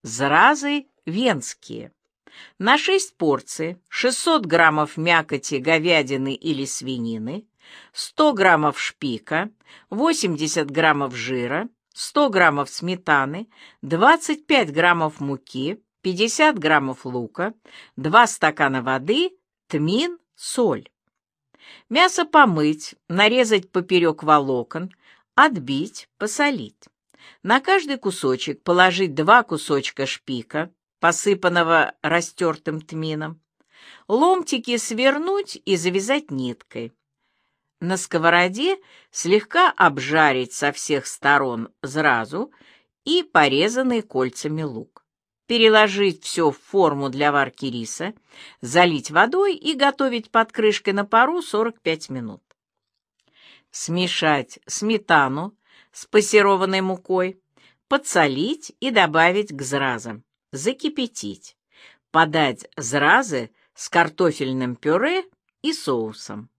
Зразы венские. На 6 порций 600 граммов мякоти говядины или свинины, 100 граммов шпика, 80 граммов жира, 100 граммов сметаны, 25 граммов муки, 50 граммов лука, 2 стакана воды, тмин, соль. Мясо помыть, нарезать поперек волокон, отбить, посолить. На каждый кусочек положить 2 кусочка шпика, посыпанного растертым тмином. Ломтики свернуть и завязать ниткой. На сковороде слегка обжарить со всех сторон зразу и порезанный кольцами лук. Переложить все в форму для варки риса, залить водой и готовить под крышкой на пару 45 минут. Смешать сметану с пассерованной мукой, подсолить и добавить к зразам, закипятить, подать зразы с картофельным пюре и соусом.